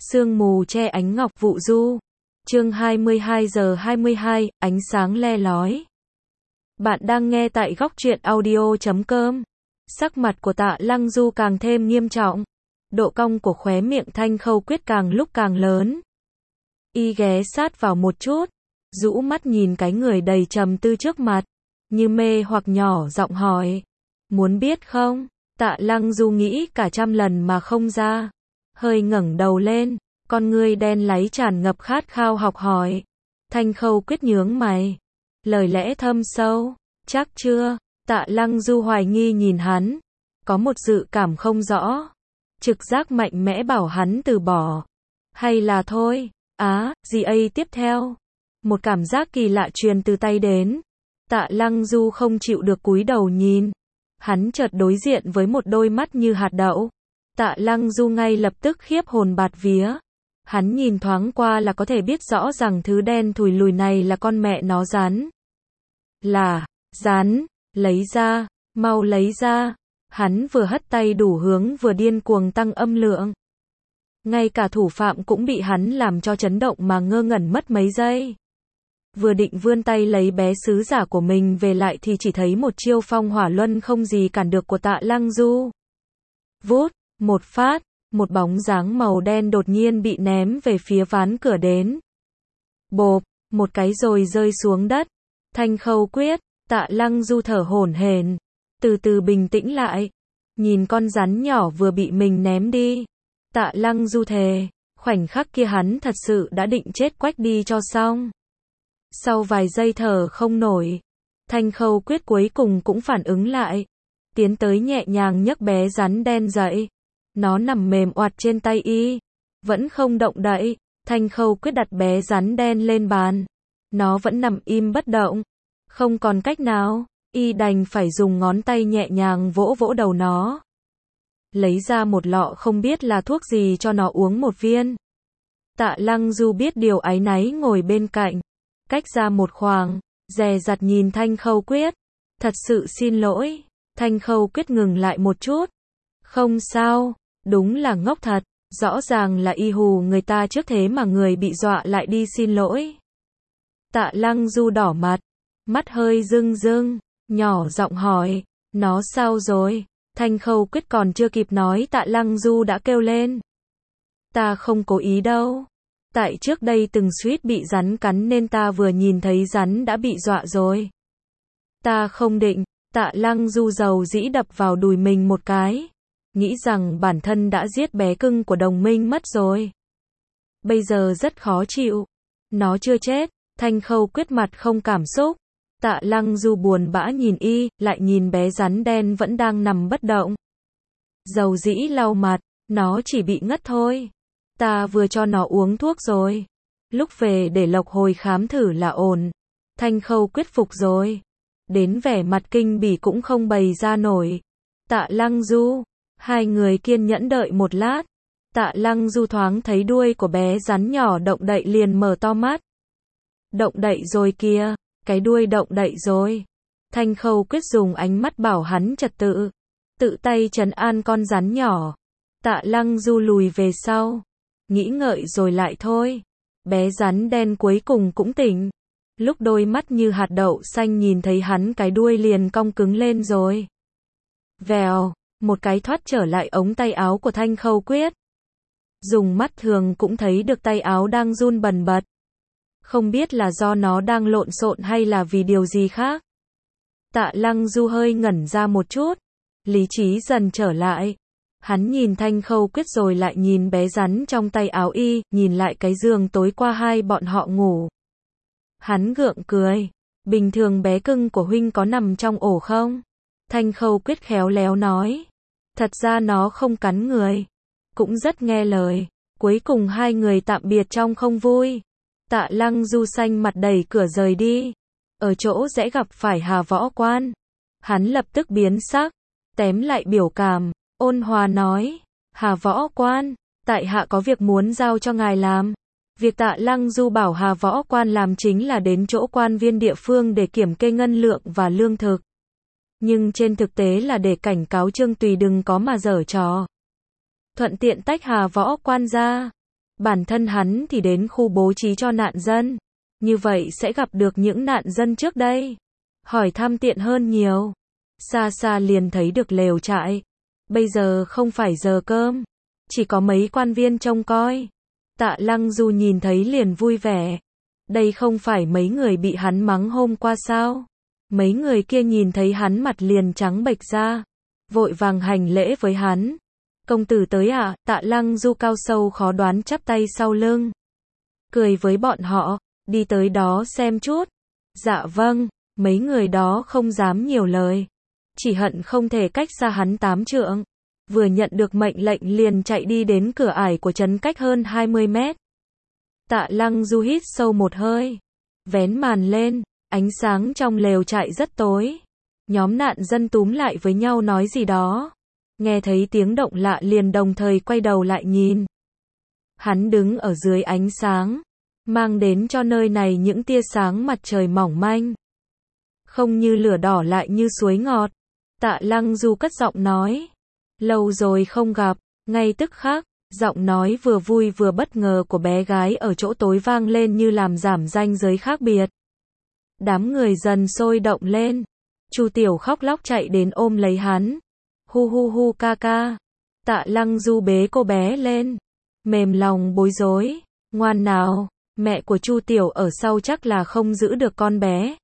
Sương mù che ánh ngọc vụ du. Chương 22:22, ánh sáng le lói. Bạn đang nghe tại góc truyện audio.com. Sắc mặt của Tạ Lăng Du càng thêm nghiêm trọng. Độ cong của khóe miệng Thanh Khâu Quyết càng lúc càng lớn. Y ghé sát vào một chút, rũ mắt nhìn cái người đầy trầm tư trước mặt, như mê hoặc nhỏ giọng hỏi. Muốn biết không? Tạ Lăng Du nghĩ cả trăm lần mà không ra. Hơi ngẩng đầu lên, con ngươi đen láy tràn ngập khát khao học hỏi. Thanh Khâu Quyết nhướng mày. Lời lẽ thâm sâu, chắc chưa? Tạ Lăng Du hoài nghi nhìn hắn. Có một dự cảm không rõ. Trực giác mạnh mẽ bảo hắn từ bỏ. Hay là thôi? Gì ấy tiếp theo? Một cảm giác kỳ lạ truyền từ tay đến. Tạ Lăng Du không chịu được cúi đầu nhìn. Hắn chợt đối diện với một đôi mắt như hạt đậu. Tạ Lăng Du ngay lập tức khiếp hồn bạt vía. Hắn nhìn thoáng qua là có thể biết rõ rằng thứ đen thùi lùi này là con mẹ nó rắn. Là, rắn, lấy ra, mau lấy ra. Hắn vừa hất tay đủ hướng vừa điên cuồng tăng âm lượng. Ngay cả thủ phạm cũng bị hắn làm cho chấn động mà ngơ ngẩn mất mấy giây. Vừa định vươn tay lấy bé sứ giả của mình về lại thì chỉ thấy một chiêu phong hỏa luân không gì cản được của Tạ Lăng Du. Vút, một phát, một bóng dáng màu đen đột nhiên bị ném về phía ván cửa đến. Bộp, một cái rồi rơi xuống đất. Thanh Khâu Quyết, Tạ Lăng Du thở hổn hển, từ từ bình tĩnh lại, nhìn con rắn nhỏ vừa bị mình ném đi. Tạ Lăng Du thề, khoảnh khắc kia hắn thật sự đã định chết quách đi cho xong. Sau vài giây thở không nổi, Thanh Khâu Quyết cuối cùng cũng phản ứng lại, tiến tới nhẹ nhàng nhấc bé rắn đen dậy. Nó nằm mềm oạt trên tay y, vẫn không động đậy. Thanh Khâu Quyết đặt bé rắn đen lên bàn. Nó vẫn nằm im bất động. Không còn cách nào, y đành phải dùng ngón tay nhẹ nhàng vỗ vỗ đầu nó. Lấy ra một lọ không biết là thuốc gì cho nó uống một viên. Tạ Lăng Du biết điều áy náy ngồi bên cạnh, cách ra một khoảng, dè dặt nhìn Thanh Khâu Quyết. Thật sự xin lỗi. Thanh Khâu Quyết ngừng lại một chút. Không sao, đúng là ngốc thật, rõ ràng là y hù người ta trước thế mà người bị dọa lại đi xin lỗi. Tạ Lăng Du đỏ mặt, mắt hơi rưng rưng, nhỏ giọng hỏi, nó sao rồi? Thanh Khâu Quyết còn chưa kịp nói Tạ Lăng Du đã kêu lên. Ta không cố ý đâu. Tại trước đây từng suýt bị rắn cắn nên ta vừa nhìn thấy rắn đã bị dọa rồi. Ta không định. Tạ Lăng Du dầu dĩ đập vào đùi mình một cái. Nghĩ rằng bản thân đã giết bé cưng của đồng minh mất rồi. Bây giờ rất khó chịu. Nó chưa chết. Thanh Khâu Quyết mặt không cảm xúc. Tạ Lăng Du buồn bã nhìn y, lại nhìn bé rắn đen vẫn đang nằm bất động. Dầu dĩ lau mặt, nó chỉ bị ngất thôi. Ta vừa cho nó uống thuốc rồi. Lúc về để Lộc hồi khám thử là ổn. Thanh Khâu Quyết phục rồi. Đến vẻ mặt kinh bỉ cũng không bày ra nổi. Tạ Lăng Du, hai người kiên nhẫn đợi một lát. Tạ Lăng Du thoáng thấy đuôi của bé rắn nhỏ động đậy liền mở to mắt. Động đậy rồi kìa, cái đuôi động đậy rồi. Thanh Khâu Quyết dùng ánh mắt bảo hắn trật tự, tự tay trấn an con rắn nhỏ. Tạ Lăng Du lùi về sau, nghĩ ngợi rồi lại thôi. Bé rắn đen cuối cùng cũng tỉnh. Lúc đôi mắt như hạt đậu xanh nhìn thấy hắn cái đuôi liền cong cứng lên rồi. Vèo, một cái thoát trở lại ống tay áo của Thanh Khâu Quyết. Dùng mắt thường cũng thấy được tay áo đang run bần bật. Không biết là do nó đang lộn xộn hay là vì điều gì khác. Tạ Lăng Du hơi ngẩn ra một chút. Lý trí dần trở lại. Hắn nhìn Thanh Khâu Quyết rồi lại nhìn bé rắn trong tay áo y, nhìn lại cái giường tối qua hai bọn họ ngủ. Hắn gượng cười. Bình thường bé cưng của huynh có nằm trong ổ không? Thanh Khâu Quyết khéo léo nói. Thật ra nó không cắn người. Cũng rất nghe lời. Cuối cùng hai người tạm biệt trong không vui. Tạ Lăng Du xanh mặt đẩy cửa rời đi. Ở chỗ rẽ gặp phải Hà Võ Quan. Hắn lập tức biến sắc. Tém lại biểu cảm. Ôn hòa nói. Hà Võ Quan, tại hạ có việc muốn giao cho ngài làm. Việc Tạ Lăng Du bảo Hà Võ Quan làm chính là đến chỗ quan viên địa phương để kiểm kê ngân lượng và lương thực. Nhưng trên thực tế là để cảnh cáo Trương Tùy đừng có mà giở trò. Thuận tiện tách Hà Võ Quan ra. Bản thân hắn thì đến khu bố trí cho nạn dân. Như vậy sẽ gặp được những nạn dân trước đây. Hỏi thăm tiện hơn nhiều. Xa xa liền thấy được lều trại. Bây giờ không phải giờ cơm. Chỉ có mấy quan viên trông coi. Tạ Lăng Du nhìn thấy liền vui vẻ. Đây không phải mấy người bị hắn mắng hôm qua sao? Mấy người kia nhìn thấy hắn mặt liền trắng bệch ra. Vội vàng hành lễ với hắn. Công tử tới ạ, Tạ Lăng Du cao sâu khó đoán chắp tay sau lưng. Cười với bọn họ, đi tới đó xem chút. Dạ vâng, mấy người đó không dám nhiều lời. Chỉ hận không thể cách xa hắn 8 trượng. Vừa nhận được mệnh lệnh liền chạy đi đến cửa ải của trấn cách hơn 20 mét. Tạ Lăng Du hít sâu một hơi. Vén màn lên, ánh sáng trong lều trại rất tối. Nhóm nạn dân túm lại với nhau nói gì đó. Nghe thấy tiếng động lạ liền đồng thời quay đầu lại nhìn. Hắn đứng ở dưới ánh sáng, mang đến cho nơi này những tia sáng mặt trời mỏng manh. Không như lửa đỏ lại như suối ngọt. Tạ Lăng Du cất giọng nói. Lâu rồi không gặp, ngay tức khắc, giọng nói vừa vui vừa bất ngờ của bé gái ở chỗ tối vang lên như làm giảm ranh giới khác biệt. Đám người dần sôi động lên. Chu Tiểu khóc lóc chạy đến ôm lấy hắn. Hu hu hu ca ca. Tạ Lăng Du bế cô bé lên. Mềm lòng bối rối. Ngoan nào, mẹ của Chu Tiểu ở sau chắc là không giữ được con bé.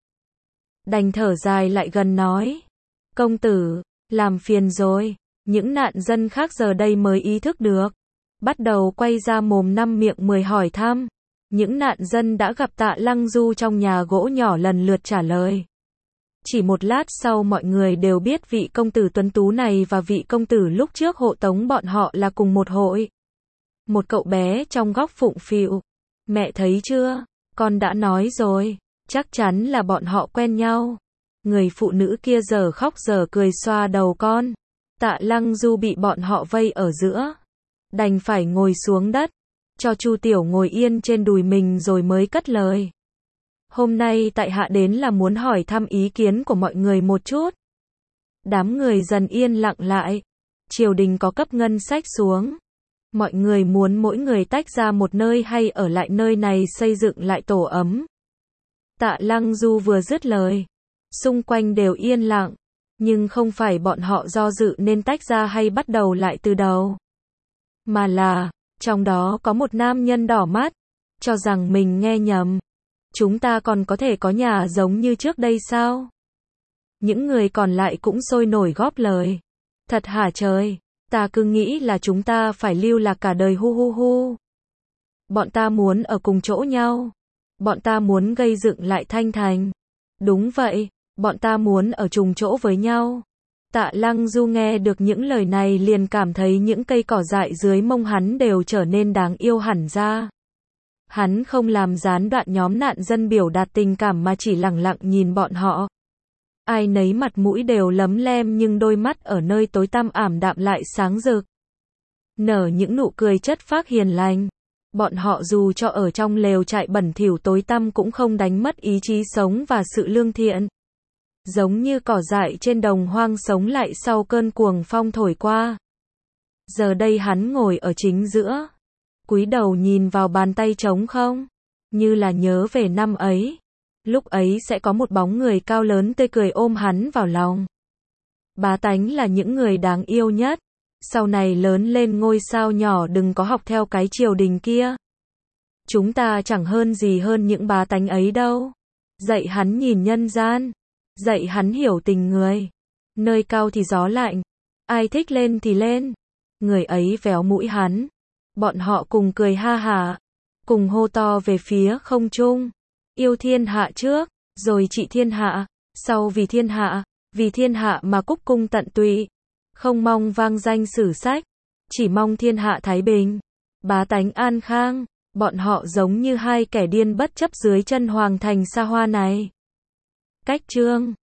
Đành thở dài lại gần nói. Công tử, làm phiền rồi. Những nạn dân khác giờ đây mới ý thức được. Bắt đầu quay ra mồm năm miệng 10 hỏi thăm. Những nạn dân đã gặp Tạ Lăng Du trong nhà gỗ nhỏ lần lượt trả lời. Chỉ một lát sau mọi người đều biết vị công tử tuấn tú này và vị công tử lúc trước hộ tống bọn họ là cùng một hội. Một cậu bé trong góc phụng phịu. Mẹ thấy chưa? Con đã nói rồi. Chắc chắn là bọn họ quen nhau. Người phụ nữ kia giờ khóc giờ cười xoa đầu con. Tạ Lăng Du bị bọn họ vây ở giữa. Đành phải ngồi xuống đất. Cho Chu Tiểu ngồi yên trên đùi mình rồi mới cất lời. Hôm nay tại hạ đến là muốn hỏi thăm ý kiến của mọi người một chút. Đám người dần yên lặng lại. Triều đình có cấp ngân sách xuống. Mọi người muốn mỗi người tách ra một nơi hay ở lại nơi này xây dựng lại tổ ấm. Tạ Lăng Du vừa dứt lời. Xung quanh đều yên lặng. Nhưng không phải bọn họ do dự nên tách ra hay bắt đầu lại từ đầu. Mà là, trong đó có một nam nhân đỏ mắt. Cho rằng mình nghe nhầm. Chúng ta còn có thể có nhà giống như trước đây sao? Những người còn lại cũng sôi nổi góp lời. Thật hả trời, ta cứ nghĩ là chúng ta phải lưu lạc cả đời hu hu hu. Bọn ta muốn ở cùng chỗ nhau. Bọn ta muốn gây dựng lại Thanh Thành. Đúng vậy, bọn ta muốn ở chung chỗ với nhau. Tạ Lăng Du nghe được những lời này liền cảm thấy những cây cỏ dại dưới mông hắn đều trở nên đáng yêu hẳn ra. Hắn không làm gián đoạn nhóm nạn dân biểu đạt tình cảm mà chỉ lẳng lặng nhìn bọn họ. Ai nấy mặt mũi đều lấm lem nhưng đôi mắt ở nơi tối tăm ảm đạm lại sáng rực. Nở những nụ cười chất phác hiền lành. Bọn họ dù cho ở trong lều trại bẩn thỉu tối tăm cũng không đánh mất ý chí sống và sự lương thiện. Giống như cỏ dại trên đồng hoang sống lại sau cơn cuồng phong thổi qua. Giờ đây hắn ngồi ở chính giữa. Cúi đầu nhìn vào bàn tay trống không. Như là nhớ về năm ấy. Lúc ấy sẽ có một bóng người cao lớn tươi cười ôm hắn vào lòng. Bá tánh là những người đáng yêu nhất. Sau này lớn lên ngôi sao nhỏ đừng có học theo cái triều đình kia. Chúng ta chẳng hơn gì hơn những bá tánh ấy đâu. Dạy hắn nhìn nhân gian. Dạy hắn hiểu tình người. Nơi cao thì gió lạnh. Ai thích lên thì lên. Người ấy véo mũi hắn. Bọn họ cùng cười ha hả. Cùng hô to về phía không trung. Yêu thiên hạ trước, rồi trị thiên hạ. Sau vì thiên hạ mà cúc cung tận tụy. Không mong vang danh sử sách. Chỉ mong thiên hạ thái bình. Bá tánh an khang. Bọn họ giống như hai kẻ điên bất chấp dưới chân hoàng thành xa hoa này. Cách chương